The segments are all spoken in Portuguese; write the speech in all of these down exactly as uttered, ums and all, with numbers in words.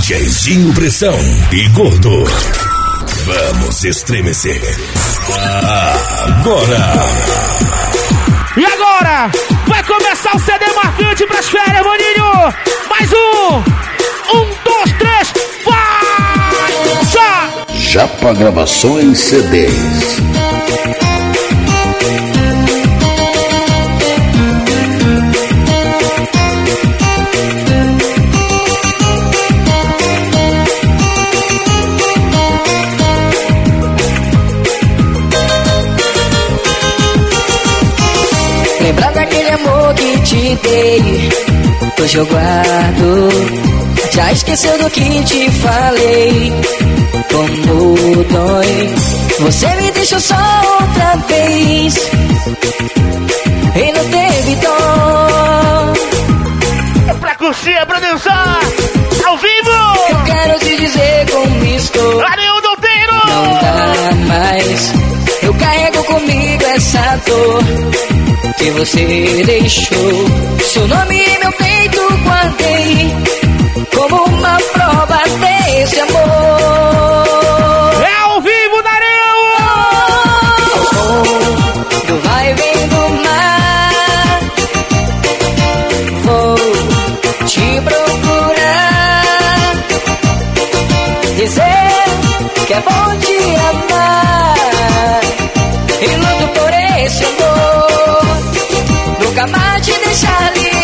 DJzinho Pressão e Gordo. Vamos estremecer. Agora. E agora? Vai começar o C D marcante pras férias, maninho. Mais um. Um, dois, três, vai! Já! Japa Gravações C Ds. Lembrar daquele amor que te dei, hoje eu guardo. Já esqueceu do que te falei, como dói. Você me deixou só outra vez e não teve dó. É pra curtir, é pra dançar, ao vivo. Eu quero te dizer como estou. Ariel Douteiro. Não dá mais, eu carrego comigo essa dor que você deixou. Seu nome em meu peito guardei como uma prova desse amor. É ao vivo, Darão! Oh, do vai vem do mar, vou te procurar, dizer que é bom te amar e luto por esse amor, nunca mais te deixar livre.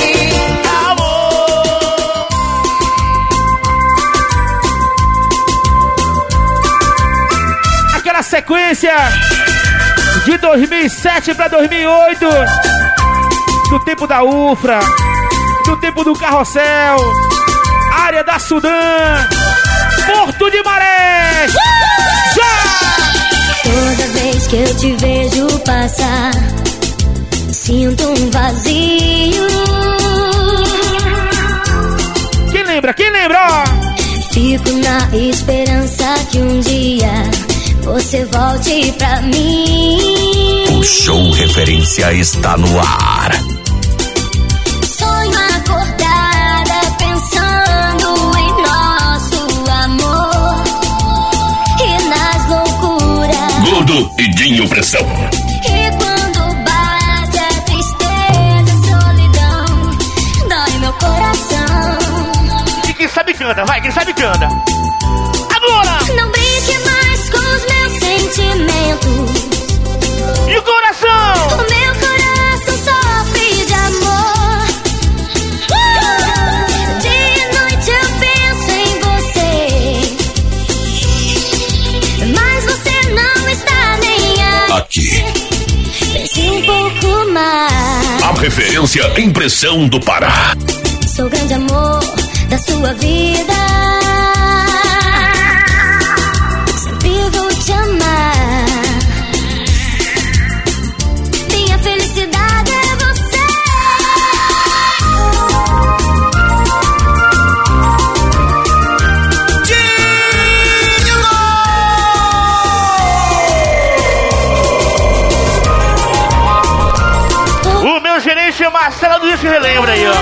Sequência de dois mil e sete para dois mil e oito, do tempo da Ufra, do tempo do Carrossel, área da Sudã, Porto de Marés. Já! Toda vez que eu te vejo passar, sinto um vazio. Quem lembra? Quem lembra? Fico na esperança que um dia você volte pra mim. O show referência está no ar. Sonho acordada pensando em nosso amor e nas loucuras. Gordo e Dinho Pressão. E quando bate a tristeza, a solidão, dói meu coração. E quem sabe canta, vai, quem sabe canta. Agora! Não brinque mais com os meus sentimentos. E o coração? O meu coração sofre de amor. Dia e noite eu penso em você, mas você não está nem aí. Aqui. Pense um pouco mais. A referência em Pressão do Pará. Sou o grande amor da sua vida. Marcelo do Isso Relembra aí, ó.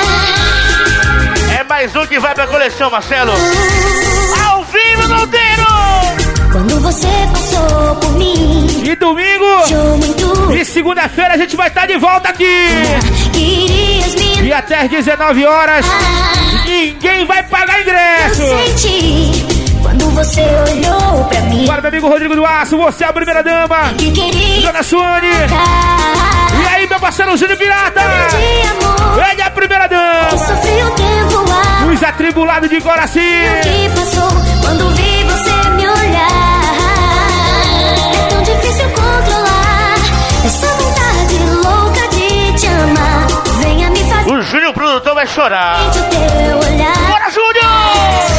É mais um que vai pra coleção, Marcelo. Ao vivo, Douteiro! Quando você passou por mim. E domingo muito. E segunda-feira a gente vai estar tá de volta aqui. Querias me. E até às dezenove horas. Ah, ninguém vai pagar ingresso. Eu senti quando você olhou pra mim. Bora, meu amigo Rodrigo do Aço, você é a primeira dama. Que queria. Dona Suane. E aí, meu parceiro Júnior Pirata. Ele é a primeira dama. Que sofri o tempo a... Os atribulados de coração. O que passou quando vi você me olhar. É tão difícil controlar essa vontade louca de te amar. Venha me fazer. O Júnior produtor vai chorar. O teu olhar. Bora, Júnior!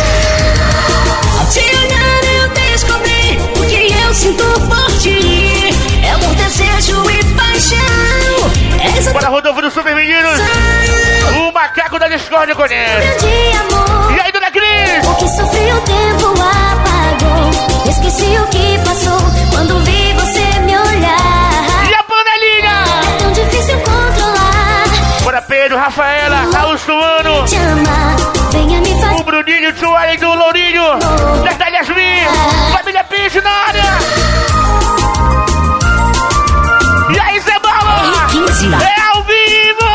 Te olhar eu descobri o que eu sinto por ti. É amor, desejo e paixão. Essa bora, Rodolfo do Super Meninos. O macaco da discórdia conhece. E aí, dona Cris? O que sofri o tempo apagou. Esqueci o que passou quando vi você me olhar. E a panelinha? É tão difícil controlar. Bora, Pedro, Rafaela, Raul Suano. Te amar, venha me fazer. O Bruninho Emílio, tio Ellen do Lourinho, Natália Yasmin, família Peixe na área. E aí, Zé Bala? É ao vivo!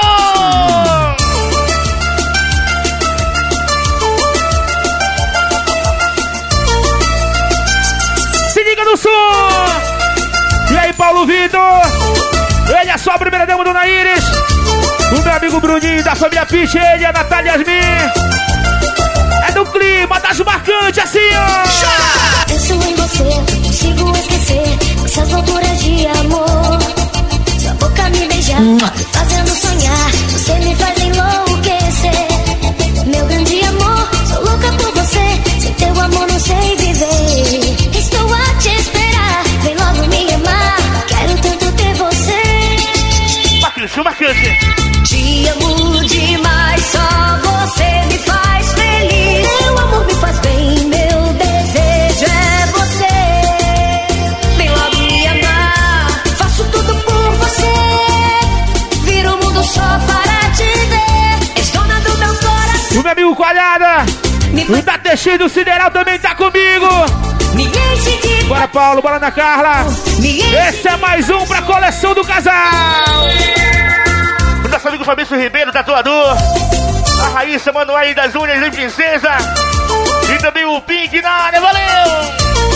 Se liga no som! E aí, Paulo Vitor? Ele é só a primeira dama do Naíris. O meu amigo Bruninho da família Piche, ele é a Natália Yasmin. É do clima, das marcantes, assim, ó. Penso em você, não consigo esquecer essas loucuras de amor. Sua boca me beijar, fazendo sonhar. Você me faz enlouquecer. Meu grande amor, sou louca por você. Sem teu amor não sei viver. Estou a te esperar, vem logo me amar. Quero tanto ter você. Marcante, marcante. Te amo demais, só você me faz feliz. Meu amor me faz bem, meu desejo é você. Vem logo me amar, faço tudo por você. Viro o mundo só para te ver. És dona do meu coração. O meu amigo Coalhada, o da Teixeira do Sideral também tá comigo. Me enche de... Bora, Paulo, bora na Carla. Me enche... Esse é mais um pra coleção do casal. O nosso amigo Fabrício Ribeiro, tatuador. A Raíssa Manoel das Unhas de Princesa. E também o Pink na área, valeu!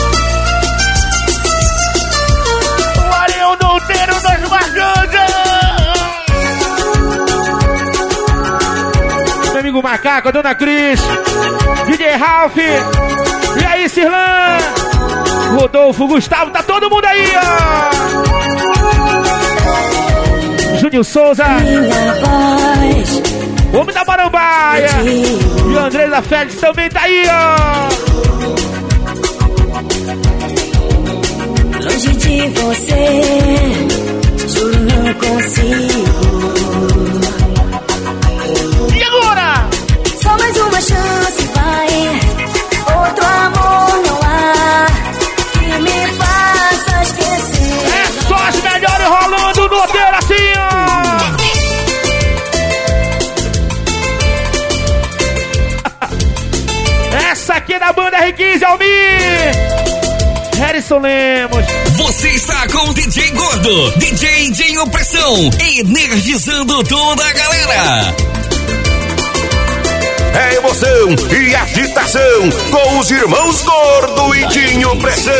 O Ariel Douteiro das Marcanjas. Meu amigo Macaco, a Dona Cris, D J Ralph. E aí, Cirlan? Rodolfo, Gustavo, tá todo mundo aí, ó! Júnior Souza, homem da Marambaia, e o André da Félix também tá aí, ó. Longe de você, juro não consigo. E agora? Só mais uma chance, vai. Outro amor não há que me faça esquecer. É só as melhores rolando no roteiro assim, ó. Essa aqui é da banda R quinze, Almir. Harrison Lemos. Você está com o D J Gordo, D J Dinho Pressão, energizando toda a galera. É emoção e agitação com os irmãos Gordo e Dinho Pressão.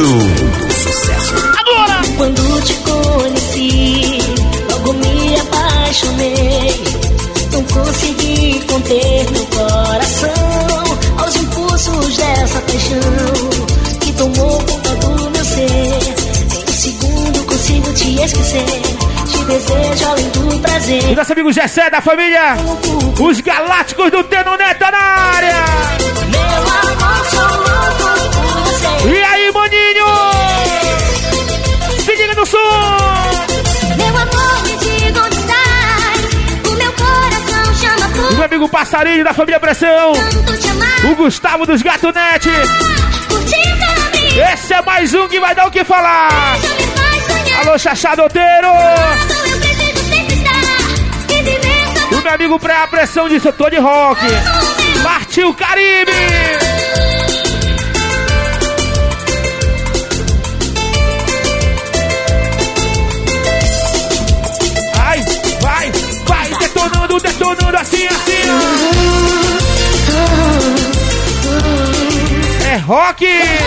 Agora! Quando te conheci, logo me apaixonei. Não consegui conter meu coração aos impulsos dessa paixão que tomou conta do meu ser. Em um segundo consigo te esquecer. Te desejo além do prazer. O nosso amigo Gessé da família, os Galácticos do Teno Neta na área. Meu amor, sou louco por você. E aí, maninho? Se liga no som. Meu amor, me diga onde estás. O meu coração chama por O meu amigo Passarinho da família Pressão, tanto te amar. o Gustavo dos Gatunete. Por ti caminho, Esse é mais um que vai dar o que falar. me faz sonhar. Alô, Xaxá Doteiro. Eu preciso sempre estar e viver só O meu amigo Pré-Pressão disse: eu tô de rock. Partiu Caribe. Vai, vai, vai, detonando, detonando, assim, assim, ó. É rock.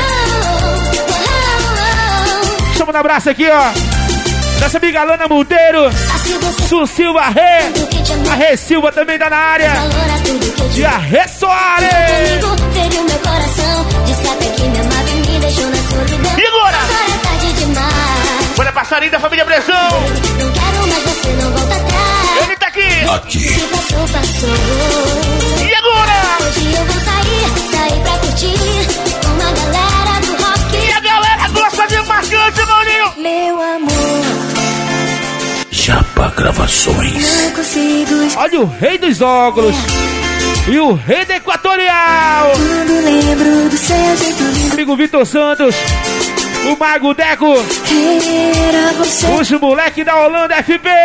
Chama um abraço aqui, ó. Nossa amiga Alana Monteiro, assim você Su Silva Rê, tudo que te a amar. Rê Silva também tá na área. Valora tudo que eu te E a Rê Soares. comigo, feriu meu coração. Disse até que me amava e me deixou na solidão. E agora? Agora é tarde demais. Olha, Passarinho da família Pressão. Não quero mais, você não volta atrás. Ele tá aqui. O Aqui. que passou, passou. E agora? Hoje eu vou sair, sair pra curtir com uma galera do rock. E a galera gosta de marcante, Maurinho. Meu amor, Japa Gravações. não consigo esquecer. Olha o rei dos óculos e o rei da Equatorial. Quando lembro do seu jeito lindo, Amigo Vitor Santos, o Mago Deco, era você. os moleque da Holanda F P.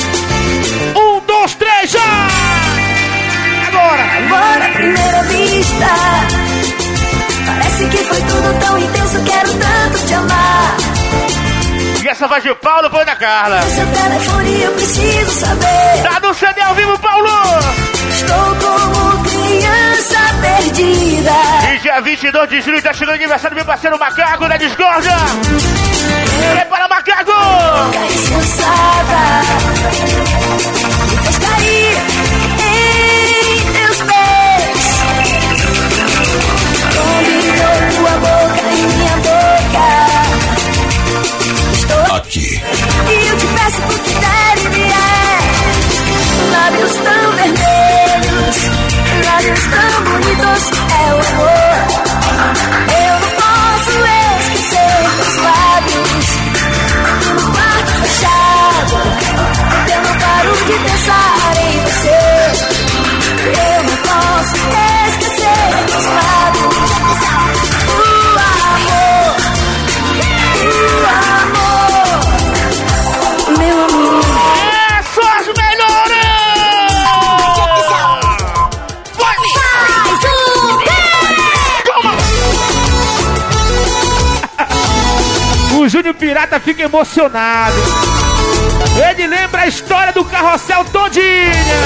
Um, dois, três, já! Agora! Agora, a primeira vez gosta. Parece que foi tudo tão intenso, quero tanto te amar. E essa vai de Paulo, foi da Carla. Seu telefone eu preciso saber. Tá no C D ao vivo, Paulo! Estou como criança perdida. E dia vinte e dois de julho tá chegando o aniversário do meu parceiro Macaco da Discordia. Prepara, Macaco! Carícia cansada, me faz cair em teus pés. Combinou tua boca em minha boca. Estou Aqui. e eu te peço por critério me é. Lábios tão vermelhos, lábios tão bonitos, é o amor. Eu não posso esquecer teus lábios. No quarto fechado, eu não paro de pensar em você. Eu não posso esquecer teus lábios. O amor, o amor, meu amor. É só as melhores! Faz o O Júnior Pirata fica emocionado. Ele lembra a história do carrossel todinha.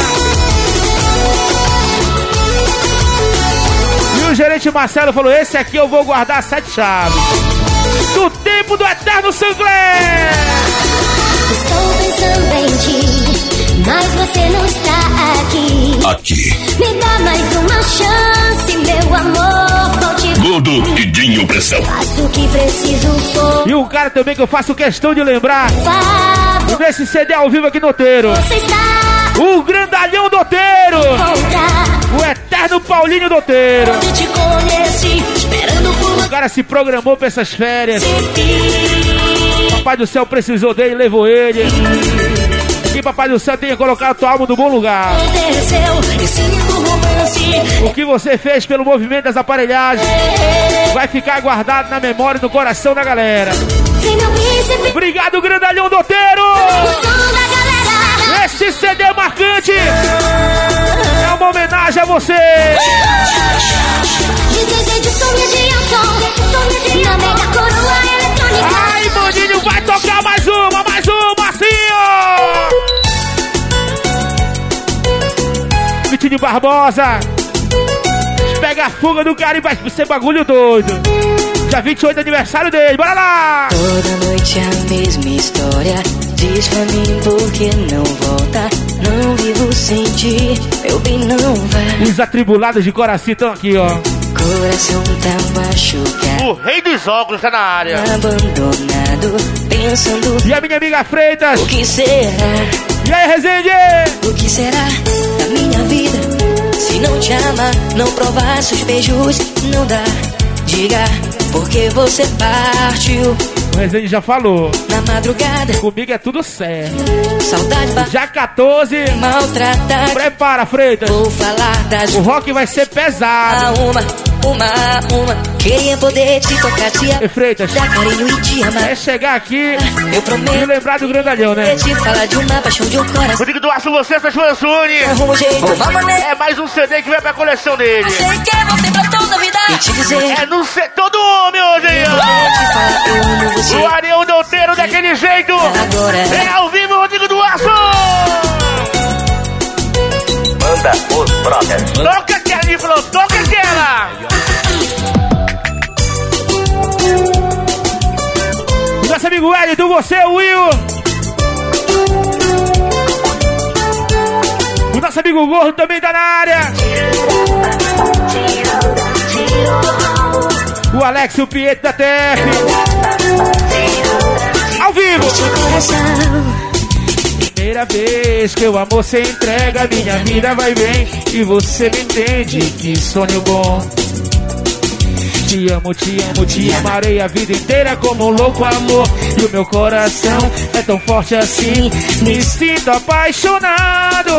E o gerente Marcelo falou, esse aqui eu vou guardar sete chaves. Do tempo do eterno Sancler. Estou pensando em ti, mas você não está aqui. Aqui. Me dá mais uma chance, meu amor. Volte, Gordo e Dinho Pressão. faço o que preciso for. E um cara também que eu faço questão de lembrar. Favor, Nesse C D ao vivo aqui no Oteiro. você está O grandalhão do Oteiro. contra. O eterno Paulinho do Oteiro. Onde te conheci, esperando por O cara se programou pra essas férias. você. Papai do céu precisou dele, levou ele. Que Papai do céu tenha colocado a tua alma no bom lugar. Aconteceu esse lindo romance. O que você fez pelo movimento das aparelhagens vai ficar guardado na memória e no coração da galera. Vem meu príncipe, Obrigado, grandalhão do Oteiro! o som da galera. Esse C D marcante é uma homenagem a você! De desejo, sonho de ação. Na mega coroa eletrônica. Ai, Maninho, vai tocar mais uma, mais uma, assim, ó! Vitinho Barbosa, pega a fuga do cara e vai ser bagulho doido. Dia vinte e oito, aniversário dele, bora lá! Toda noite a mesma história. Diz pra mim por que não volta. Não vivo sem ti, meu bem, não vai. Os atribulados de coração estão aqui, ó. Coração tá machucado, O rei dos óculos tá na área. abandonado, pensando E a minha amiga Freitas. o que será, E aí, Rezende? o que será da minha vida. Se não te ama, não provar seus beijos, não dá. Diga por que você partiu O Rezende já falou. na madrugada. Comigo é tudo certo. Saudade ba- Já quatorze. maltratada. Prepara, Freitas. Vou falar das O rock vai ser pesado. uma, uma, uma. Queria poder te tocar, te E Freitas, dar carinho e te amar. é chegar aqui Eu e prometo lembrar do grandalhão, né? te falar de uma paixão de um coração. Rodrigo Duarte, você, essas Fansune. Arruma um jeito, uma maneira. É mais um C D que vai pra coleção dele. Sei que você pra toda a vida. E te dizer, É no C... Todo homem hoje, aí, vou te falar, eu amo ó. você. O Arião Douteiro daquele jeito. Agora É ao vivo, Rodrigo Duarte. Manda os brothers. Toca aquela, ele falou, toca aquela. Nosso amigo Wellington, você, Will. O nosso amigo Gordo também tá na área. O Alex, o Pietro da T F. Ao vivo. Primeira vez que o amor se entrega, minha vida vai bem. E você me entende, que sonho bom. Te amo, te amo, te amarei a vida inteira como um louco amor. E o meu coração é tão forte assim, me sinto apaixonado.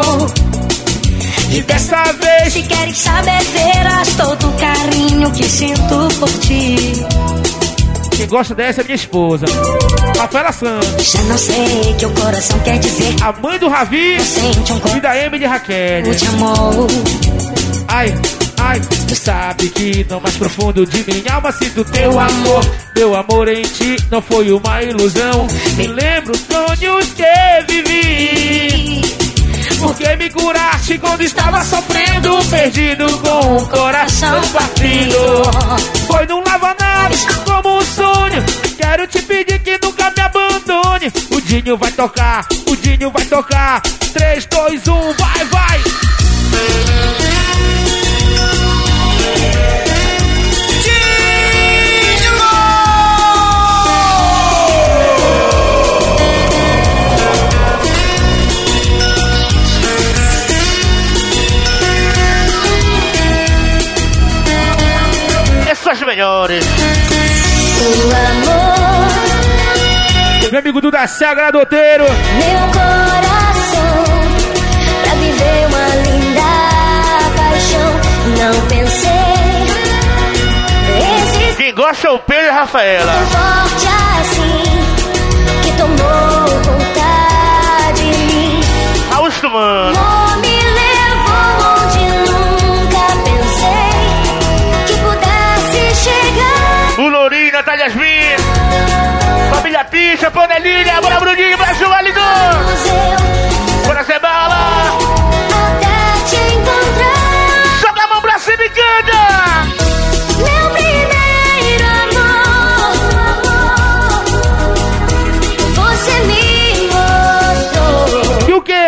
E dessa vez, Se queres saber, verás todo o carinho que sinto por ti. quem gosta dessa é minha esposa, Rafaela Santos, Já não sei o que o coração quer dizer. a mãe do Ravi Sente um e da Emily Raquel. corpo de amor. Ai, Ai, tu sabe que no mais profundo de minha alma sinto teu amor. Meu amor em ti não foi uma ilusão. Me lembro os sonhos que vivi, porque me curaste quando estava sofrendo, perdido com o coração partido. Foi num lava-naves como um sonho. Quero te pedir que nunca me abandone. O Dinho vai tocar, o Dinho vai tocar. três, dois, um, vai, vai! Essas melhores. O amor, Meu amigo Duda Sagra Doteiro. meu coração, pra viver uma linda paixão. Não pensei, existe Quem gosta é o Pedro e a Rafaela. tão forte assim, que tomou conta de mim. Augusto, mano. Amor me levou onde nunca pensei que pudesse chegar. O Lourinho, Natália Yasmin. Família Picha, Panelinha, bora Bruninho, Brasil Válido. Eu Bora ser bala. até te encontrar, Joga a mão pra cima e canta. meu primeiro amor. Você me mostrou E o quê?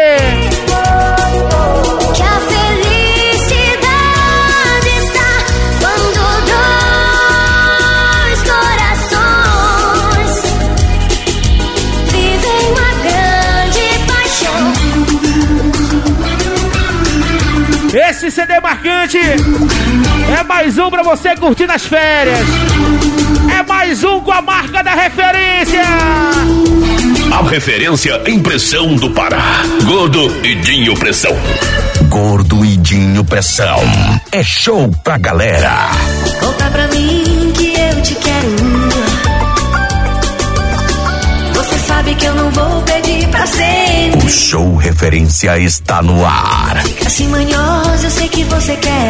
que a felicidade está quando dois corações vivem uma grande paixão. Esse C D marcante é mais um pra você curtir nas férias. É mais um com a marca da referência. A referência Impressão do Pará. Gordo e Dinho Pressão. Gordo e Dinho Pressão. É show pra galera. Conta pra mim que eu te quero. Você sabe que eu não vou pedir pra sempre. O show referência está no ar. Fica assim manhosa, eu sei que você quer.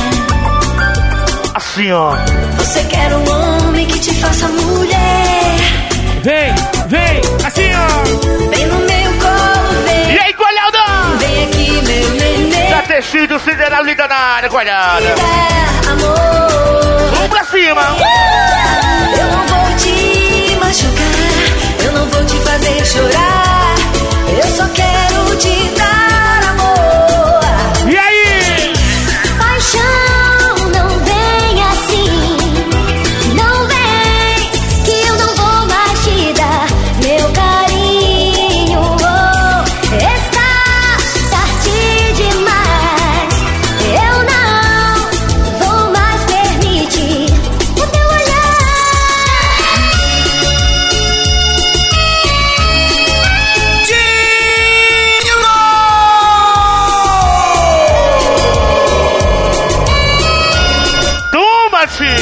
Assim, ó. Você quer um homem que te faça mulher. Vem, vem, assim, ó. Vem no meu colo, vem. E aí, Coalhada? Vem aqui, meu neném. Tá tecido sideral linda na área, Coalhada. É, amor. Vamos pra cima. Eu não vou te machucar, eu não vou te fazer chorar. Eu só quero te dar amor. E aí? Paixão não vem assim, não vem, que eu não vou mais te dar meu carinho. Oh, está tarde demais, eu não vou mais permitir o teu olhar. Toma-te!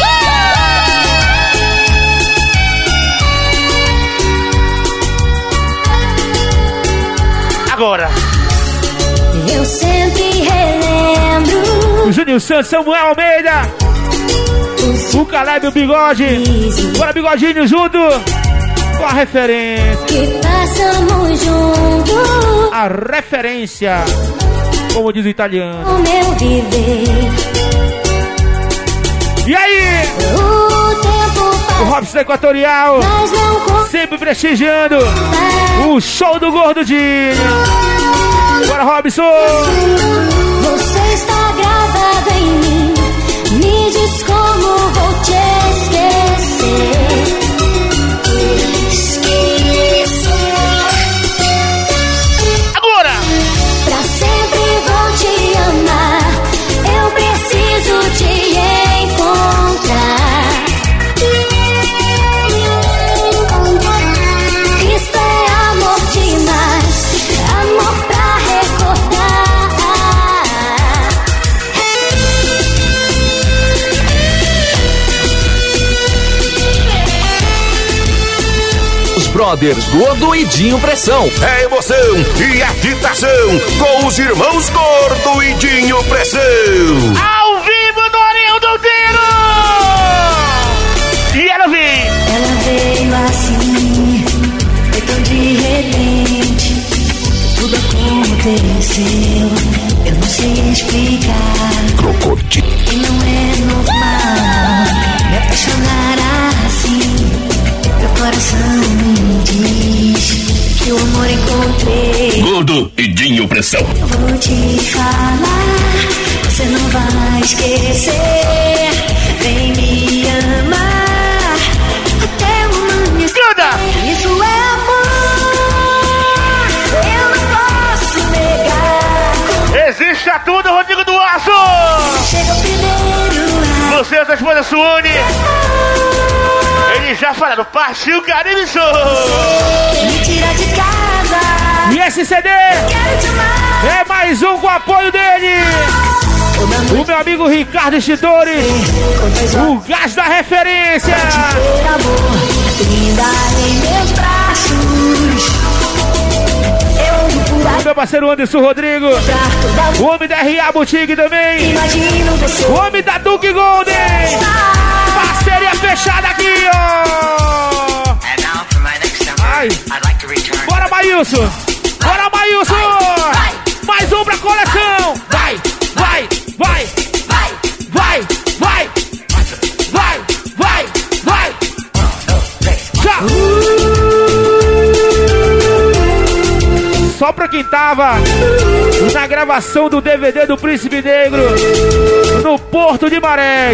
Agora, Eu sempre relembro o Júnior Santos, Samuel Almeida, o Caleb e o Bigode. Bora, Bigodinho, junto com a referência. que passamos juntos, A referência, como diz o italiano. o meu viver. E aí? O tempo O passa, Robson Equatorial, mas não conta. sempre prestigiando o show do Gordo Dinho. Bora, Robson! Você está gravado em mim. Me diz como vou te esquecer. Esquecer. Agora! Pra sempre vou te amar. Eu preciso te encontrar. Isto é amor demais, amor pra recordar. Os brothers Gordo e Dinho Pressão. É emoção e agitação com os irmãos Gordo e Dinho Pressão. Ao curtir. E não é normal me apaixonar assim. Meu coração me diz que o amor encontrei. Gordo e Dinho Pressão. Vou te falar, você não vai esquecer. Vem me amar até o amanhecer. Isso é amor, eu não posso negar. Existe a tudo, Rodrigo do Aço! Chega o primeiro ar. Você e sua esposa Suane. Eles já falaram, partiu Caribe Show! Me tira de casa. E esse C D Quero te amar. é mais um com o apoio dele. O meu amigo Ricardo Chidori, o gás da referência. Ter amor, linda em meus braços. Eu ando por O meu parceiro Anderson Rodrigo, aí. o homem da R A Boutique também, Imagino você. o homem da Duke Golden. Parceria fechada aqui, ó. And now for my next number, Ai. I'd like to return. Bora, Maílson! Bora, Maílson! Mais um pra coleção! Vai, vai, vai, vai, vai, vai, vai, vai, vai! Já! Só pra quem tava na gravação do D V D do Príncipe Negro no Porto de Marés.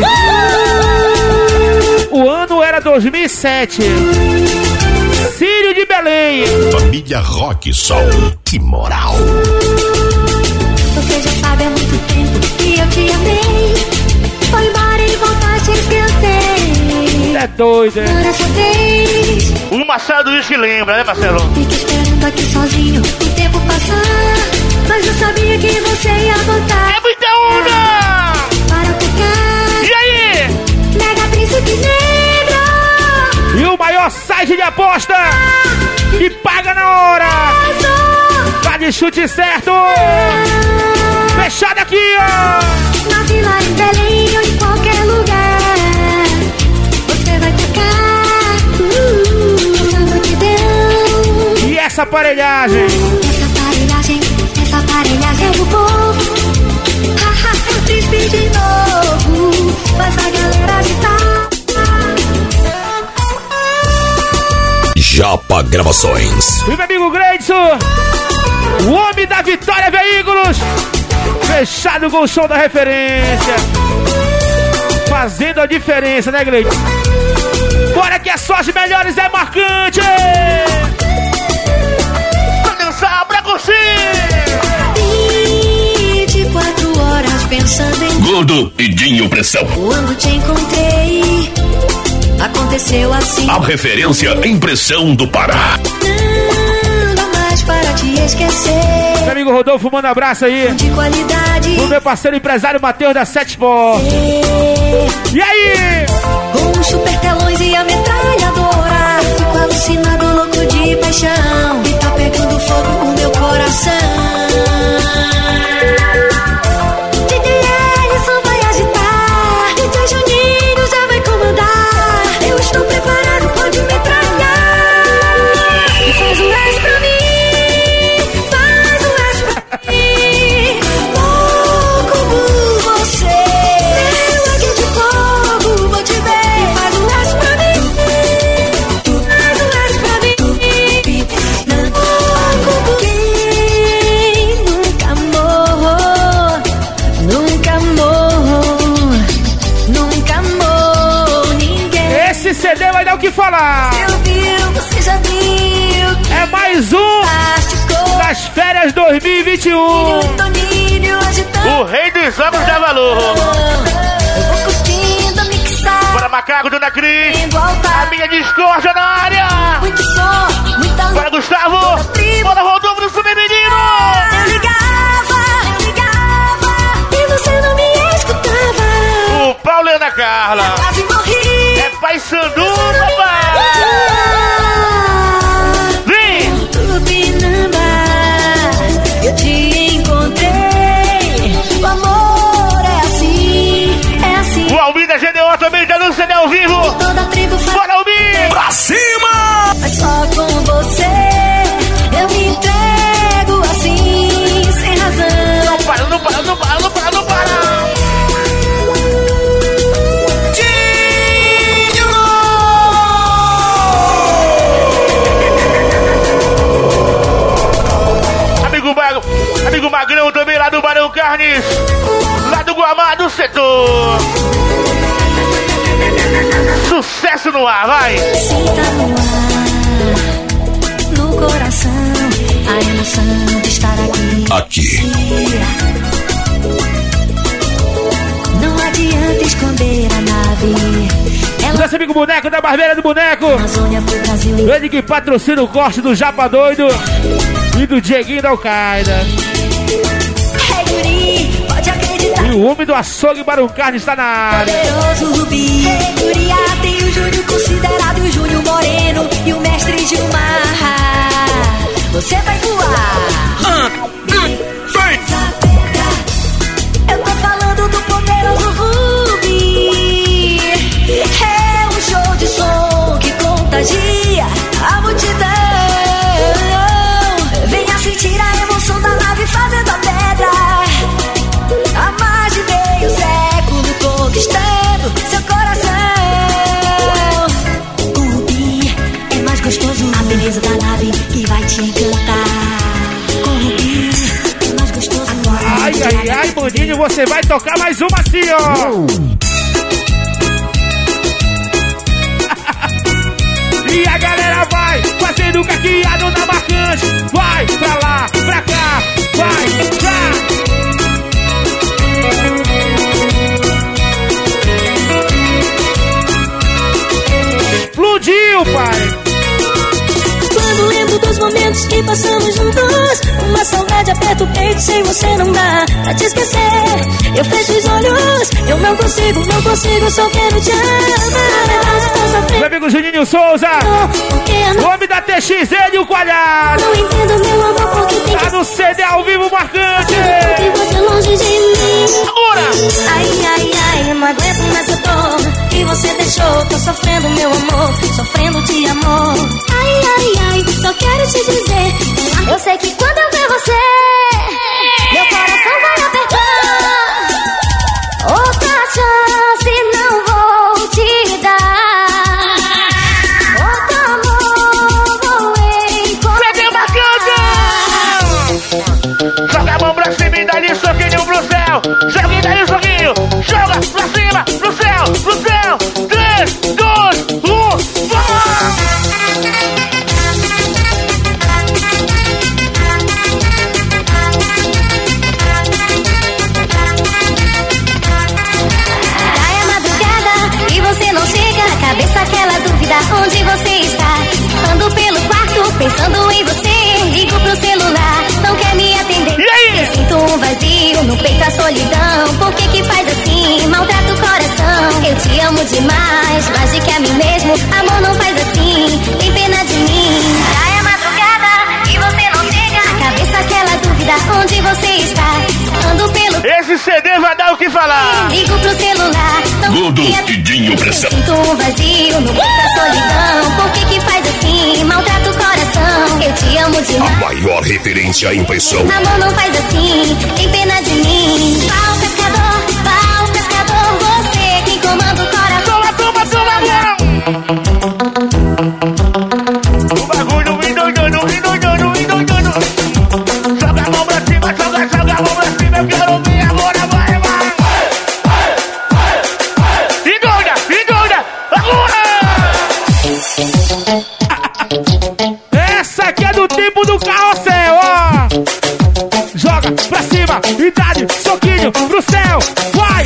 O ano era dois mil e sete. Círio de Belém. Família Rock Sol, que moral. Você já sabe há muito tempo que eu te amei. Foi embora e voltaste a esquecer. É doido, hein? Agora só três. O Marcelo Luiz que lembra, né, Marcelo? Fiquei esperando aqui sozinho o tempo passar. Mas eu sabia que você ia voltar. É muita onda! Para tocar. E aí? Mega Príncipe Negro. E o maior site de aposta que paga na hora. Tá de chute certo. Fechado aqui, ó. Na vila em Belém ou em qualquer lugar. Você vai tocar. Uh, essa multidão. E essa aparelhagem? Essa aparelhagem, essa aparelhagem é do povo. Haha, é o príncipe de novo. Faz a galera agitar. Japa Gravações. E meu amigo Gleidson, o homem da Vitória Veículos. Fechado com o som da referência. Fazendo a diferença, né, Gleidson? Bora que é só as melhores, é marcante. Pra dançar, pra curtir. vinte e quatro horas pensando em Gordo e Dinho Pressão. quando te encontrei. Aconteceu assim. A referência em Pressão do Pará. Não dá mais para te esquecer. Meu amigo Rodolfo, manda um abraço aí. De qualidade. O meu parceiro empresário Matheus da Sete Sport. E aí? Com os super telões e a metralhadora. Fico alucinado, louco de paixão. E tá pegando fogo o meu coração. D J Ellison vai agitar. D J Juninho já vai comandar. Eu estou preparado, pode metralhar. E faz um S pra mim. Faz um S pra mim. Louco por você. Eu aqui de fogo, vou te ver. E faz um S pra mim. Faz um S pra mim. Louco por quem nunca amou. Nunca amou. Nunca amou ninguém. Esse C D vai dar o que falar. Eu viu, você já viu. É mais um Plástico. das férias dois mil e vinte e um. Toninho agitando. O rei dos jogos da valor. Eu vou curtindo, mixar. Bora, Macaco, Dona Cris. Indo ao A bar. minha discórdia na área. Muito som, muita luz. Bora, Gustavo. Bora, Rodolfo do Submenino. Eu ligava, eu ligava. E você não me escutava. O Paulo e Ana Carla. Quase morri. É Pai Sandu, papai. Vem. Tupinambá, eu te encontrei. O amor é assim, é assim. O Almir da G D O também tá no C D ao vivo. Toda a tribo faz. Bora, Almir. Pra cima! Mas só com você eu me entrego assim, sem razão. Não para, não para, não para, não para, não para. Mendes, lá do Guamá do Setor. Sucesso no ar, vai! Sinta no ar, no coração, a emoção de estar aqui. Aqui. Não adianta esconder a nave. Nosso amigo Boneco da Barbeira do Boneco. Amazônia pro Brasil. Ele que patrocina o corte do Japa Doido e do Dieguinho da Al-Qaeda. Hey, guri, pode acreditar. E o homem do açougue Barão Carne está na área. Poderoso Rubi. Hey, guria, tem o Júnior considerado o Júnior Moreno e o mestre Gilmar. Você vai voar. Ah, ah, vai. Eu tô falando do poderoso Rubi. É um show de som que contagia a multidão. Venha sentir a emoção da nave fazendo a pedra. Há mais de meio século conquistando seu coração. O Rubi é mais gostoso. A beleza da nave que vai te encantar. Com o Rubi é mais gostoso. Ai, ai, ai, Boninho, você vai tocar mais uma assim, ó. E a galera vai fazendo caqueado na marcante. Vai pra lá, pra cá, vai, pra. Explodiu, pai. Quando lembro dos momentos que passamos juntos, uma saudade aperta o peito, sem você não dá pra te esquecer. Eu fecho os olhos, eu não consigo, não consigo, só quero te amar. Meu amigo Juninho Souza, o homem da T X N e o Coalhado. Não entendo, meu amor, porque tem Tá que no C D ao vivo marcante. e você longe de mim. Segura! Ai, ai, ai, eu não aguento mais a dor que você deixou. Tô sofrendo, meu amor, sofrendo de amor. Ai, ai, ai, só quero te dizer, eu sei que quando eu ver você, meu coração vai apertar. Outra chance não vou te dar. Outro amor vou encontrar. C D marcante! Joga a mão pra cima e dá-lhe soquinho pro céu. Joga e dá-lhe soquinho. Joga pra cima, pro céu, pro céu. três, dois, um, vamos! Cabeça aquela dúvida, onde você está? Ando pelo quarto, pensando em você. Ligo pro celular, não quer me atender. E aí? Eu sinto um vazio no peito, a solidão. Por que que faz assim? Maltrata o coração. Eu te amo demais, mais do que a mim mesmo. Amor, não faz assim, tem pena de mim. Já é madrugada e você não chega. Cabeça aquela dúvida, onde você está? Ando pelo... Esse C D vai dar o que falar. Ligo pro celular, não Gudo quer me e Dinho Pressão. Sinto um vazio no peito, a solidão. Por que que faz assim? Maltrata o coração. Eu te amo A demais. maior referência à impressão. Amor, não faz assim, tem pena de mim. Pau pescador, pau pescador. Você quem comanda o coração. Toma, toma, toma, mão! O bagulho me doidando, me doidando, me doidando. Joga a mão pra cima, joga, joga a mão pra cima. Eu quero ouvir agora, vai, vai. E doida, e doida, agora! Essa aqui é do tempo do carrossel, ó! Joga pra cima e dá-lhe soquinho pro céu, vai!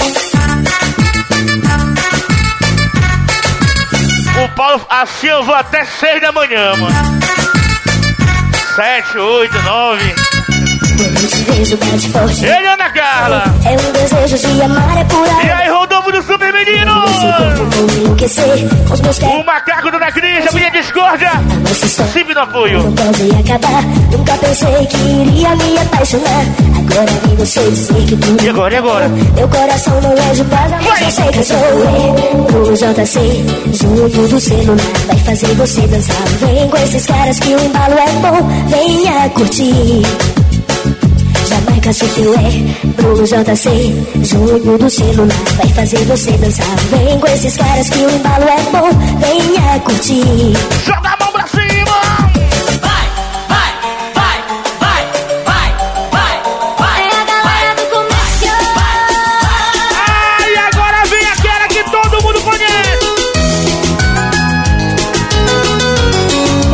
O Paulo, assim eu vou até seis da manhã, mano. Sete, oito, nove. Eu te vejo mais forte. Ele, Ana Carla. É um desejo de amar, é pura. E aí, Rodolfo do Super Menino. Vou enlouquecer com os meus O pés. macaco do Da Cris, a minha discórdia. Nossa história Sempre no apoio. não pode acabar. Nunca pensei que iria me apaixonar. Agora vi você dizer que tudo. E agora, e agora? Meu coração não é de pedra, mas eu sei que sou eu. O J C, junto do celular, vai fazer você dançar. Vem com esses caras que o embalo é bom. Venha curtir. Jamaica Sufiué, Bruno J C, Júnior do celular, vai fazer você dançar. Vem com esses caras que o embalo é bom. Venha curtir. Joga a mão pra cima. Vai, vai, vai, vai, vai, vai, vai. É a galera do começo.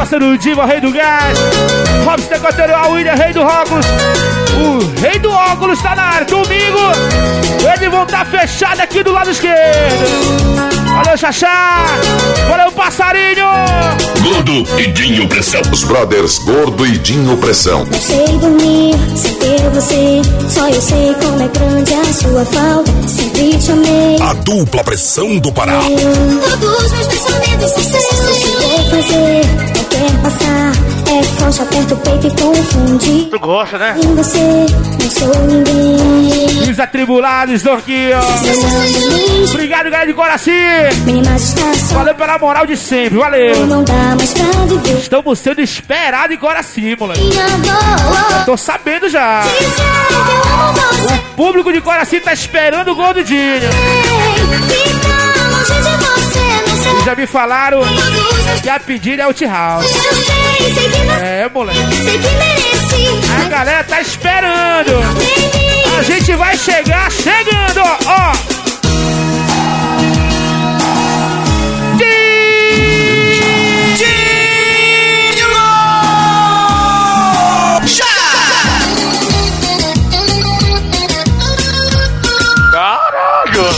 parceiro Diva, Rei do Gás. Robson Decoterial, William, Rei do Óculos. O Rei do Óculos tá na área. Domingo, eles vão estar fechados aqui do lado esquerdo. Valeu, Xaxá. Valeu, passarinho. Gordo e Dinho Pressão. Os brothers Gordo e Dinho Pressão. Não sei dormir sem ter você. Só eu sei como é grande a sua falta. Sempre te amei. A dupla pressão do Pará. Todos meus pensamentos são seus. Se vou fazer, não quer passar. É forte, aperta o peito e confunde. Tu gosta, né? Em você, não sou ninguém. Os atribulados estão aqui, ó. Obrigado, galera de Coraci. Valeu pela moral de sempre, valeu. Não dá mais pra viver. Estamos sendo esperados em Coraci, moleque. Minha dor. Tô sabendo já. Dizer que eu amo você. O público de Coraci tá esperando o gol do Dinho. Ficar longe de você, não sei. Eles já me falaram que a pedida é o T-House. Eu sei, sei que não. É, moleque. Sei que mereci. A galera tá esperando. A gente vai chegar chegando, ó, ó. Caralho!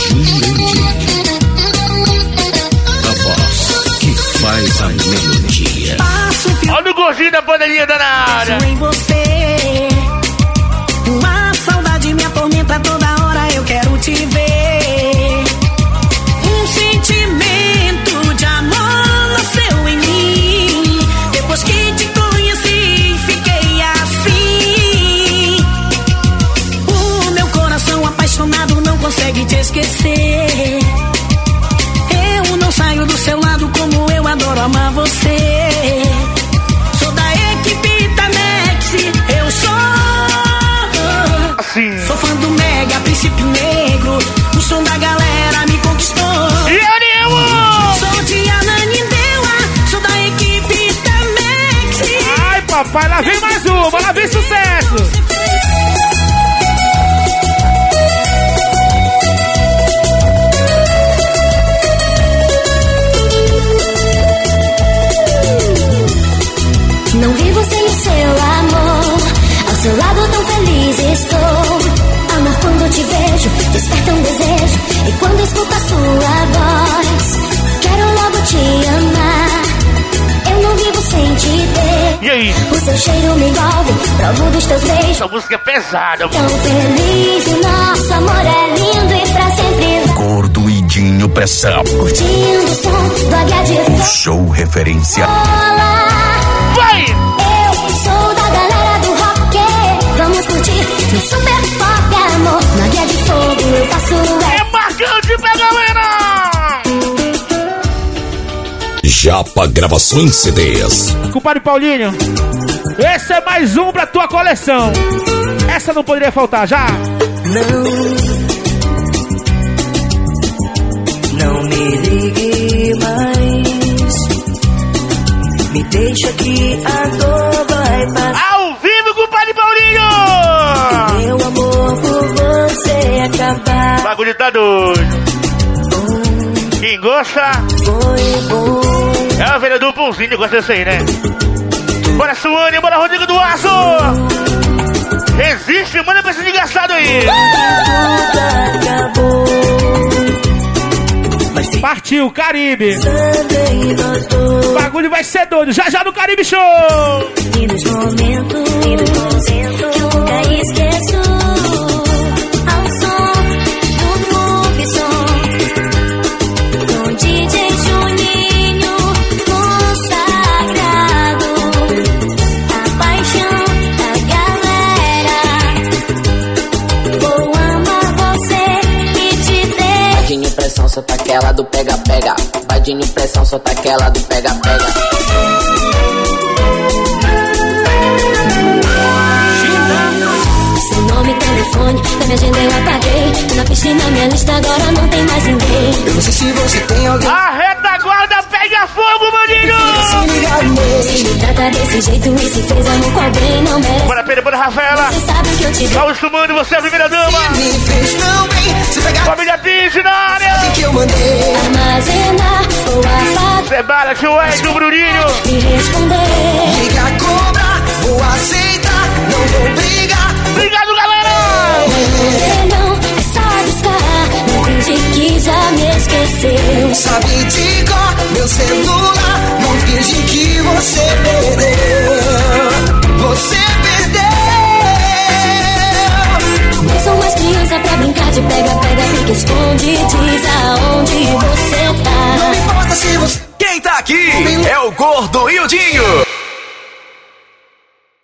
A voz que faz a melodia. Olha o gordinho da panelinha da área. Em você, uma saudade me atormenta toda hora. Eu quero te ver. Um sentimento de amor nasceu em mim. Depois que te conheci, fiquei assim. O meu coração apaixonado não consegue te esquecer. Eu não saio do seu lado como eu adoro amar você. Sou da equipe da Nex, eu sou. Assim. Sou fã do Mega, Príncipe Negro. O som da galera me conquistou. E eu, Sou de Ananindeua, sou da equipe da Nex. ai, papai, lá vem mais uma, lá vem sucesso. Não vivo sem o seu amor. Ao seu lado tão feliz estou. Amar quando te vejo, desperta um desejo. E quando escuto a sua voz, quero logo te amar. Eu não vivo sem te ter. E aí? O seu cheiro me envolve, provo dos teus beijos. Essa música é pesada. Tão feliz, o nosso amor é lindo e pra sempre. Gordo e Dinho Pressão. Curtindo o som do Águia de Fogo. Show referência. Vai! Eu sou da galera do rock. Vamos curtir no super pop, amor. Na Águia de Fogo eu faço É marcante pra galera! Japa Gravações C Ds. Compadre Paulinho, esse é mais um pra tua coleção. Essa não poderia faltar, já? Não, não me ligue mais. Me deixa que a dor vai passar. Ao vivo, compadre Paulinho! Meu amor por você acabar. O bagulho tá doido. Quem gosta Foi bom. é o vereador Pãozinho, gosta desse aí, né? Bora Suane, bora Rodrigo do Aço! Resiste, manda pra esse desgraçado aí! Tudo acabou. Mas fica Partiu, Caribe! em nós dois. O bagulho vai ser doido, já já no Caribe Show! E nos momentos, e nos momentos que eu nunca esqueço. Ao som do Clube Som, com D J Juninho consagrado. A paixão da galera. Vou amar você e te ter. Vadinho pressão, solta aquela do pega-pega. Vadinho pressão, solta aquela do pega-pega. Seu nome, telefone, na minha agenda eu apaguei. Na piscina, minha lista agora não tem mais ninguém. Eu não sei se você tem alguém. A retaguarda pega fogo, maninho! Se me trata desse jeito e se fez amor com alguém, não merece. Bora, Pedro, bora, Rafaela! Você sabe que eu te dou. Paulo Sumano, você é a primeira dama! Me fez tão bem. Se pegar Família Tinge na área! que eu mandei. Armazenar ou apagar. é bala, tio Ed, o Bruninho. Me responder. Liga, cobra, vou aceitar, não vou brigar. Obrigado, galera! Não, é só buscar. Não finge que já me esqueceu. Sabe de cor, meu celular. Não finge que você perdeu. Você perdeu. Eu sou mais criança pra brincar de pega, pega, fica, esconde. Diz aonde você tá. Não importa se você... Quem tá aqui é o Gordo e o Dinho.